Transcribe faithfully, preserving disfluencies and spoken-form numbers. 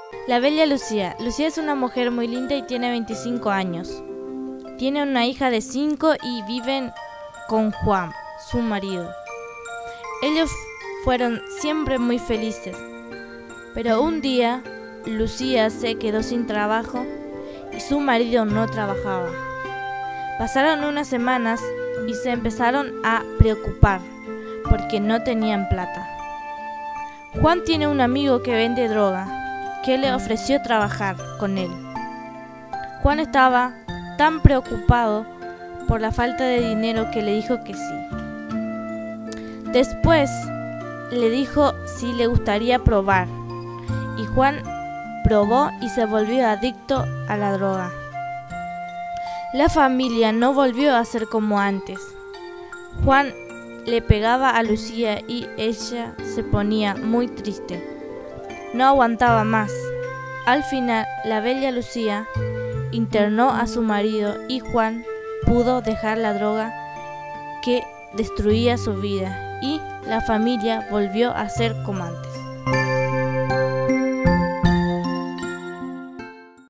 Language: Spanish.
La bella Lucía. Lucía es una mujer muy linda y tiene veinticinco años. Tiene una hija de cinco y viven con Juan, su marido. Ellos fueron siempre muy felices. Pero un día, Lucía se quedó sin trabajo y su marido no trabajaba. Pasaron unas semanas y se empezaron a preocupar porque no tenían plata. Juan tiene un amigo que vende droga, que le ofreció trabajar con él. Juan estaba tan preocupado por la falta de dinero que le dijo que sí. Después le dijo si le gustaría probar, y Juan probó y se volvió adicto a la droga. La familia no volvió a ser como antes. Juan le pegaba a Lucía y ella se ponía muy triste. No aguantaba más. Al final, la bella Lucía internó a su marido y Juan pudo dejar la droga que destruía su vida y la familia volvió a ser como antes.